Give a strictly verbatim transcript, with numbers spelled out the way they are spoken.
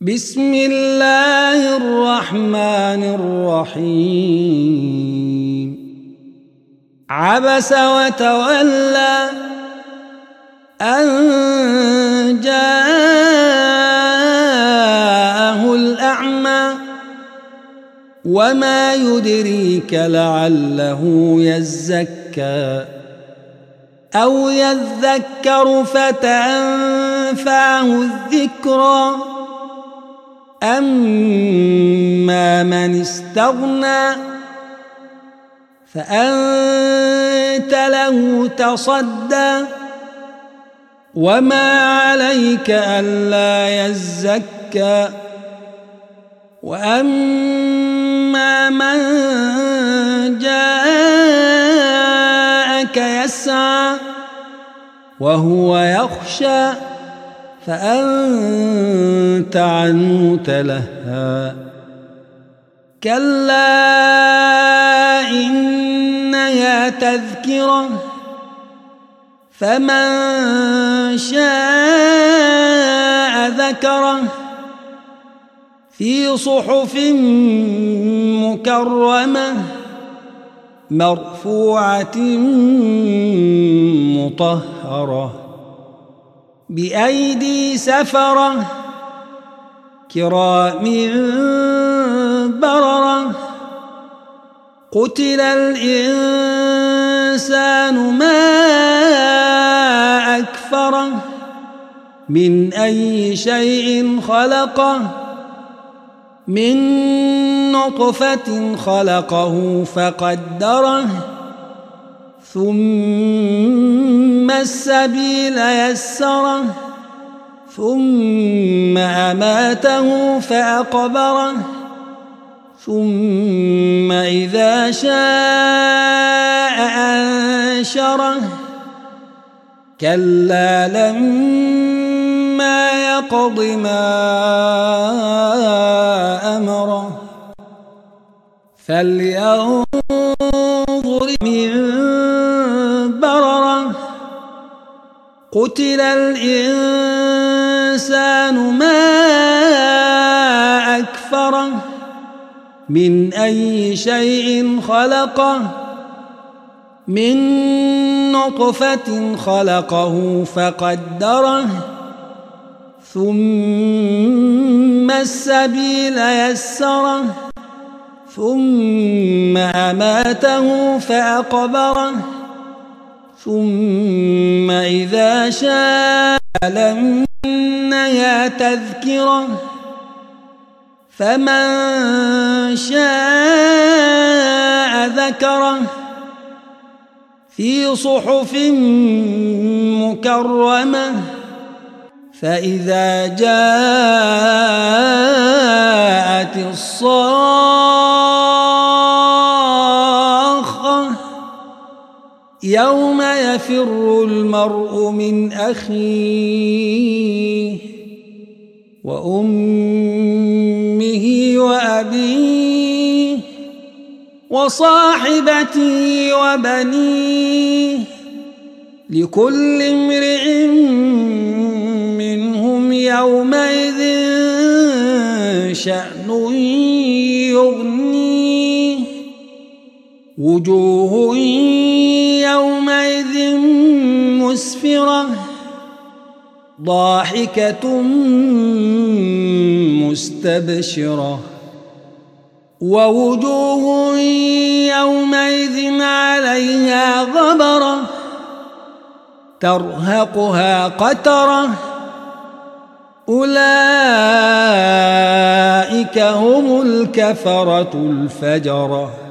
بسم الله الرحمن الرحيم عبس وتولى أن جاءه الأعمى وما يدريك لعله يزكى أو يذكر فتنفعه الذكرى أما من استغنى فأنت له تصدى وما عليك ألا يزكى وأما من جاءك يسعى وهو يخشى فأنت عنه تلهى كلا إنها تذكرة فمن شاء ذكره في صحف مكرمة مرفوعة مطهرة بأيدي سفرة كرام بررة قتل الإنسان ما أكفره من أي شيء خلقه من نطفة خلقه فقدره ثم السبيل يسره ثم أماته فأقبره ثم إذا شاء أنشره كلا لما يقض ما أمره فلينظر من بررة قتل الإنسان ما أكفره من أي شيء خلقه من نطفة خلقه فقدره ثم السبيل يسره ثم أماته فأقبره ثم إذا شاء لمنها تذكرة فمن شاء ذكره في صحف مكرمة فإذا جاءت الصاخة يوم يفر المرء من أخيه وأمه وأبيه وصاحبته وبنيه لكل امرئ منهم يومئذ شأن يغنيه وجوه يومئذ مسفرة ضاحكة مستبشرة ووجوه يومئذ عليها غبرة ترهقها قترة أولئك هم الكفرة الفجرة.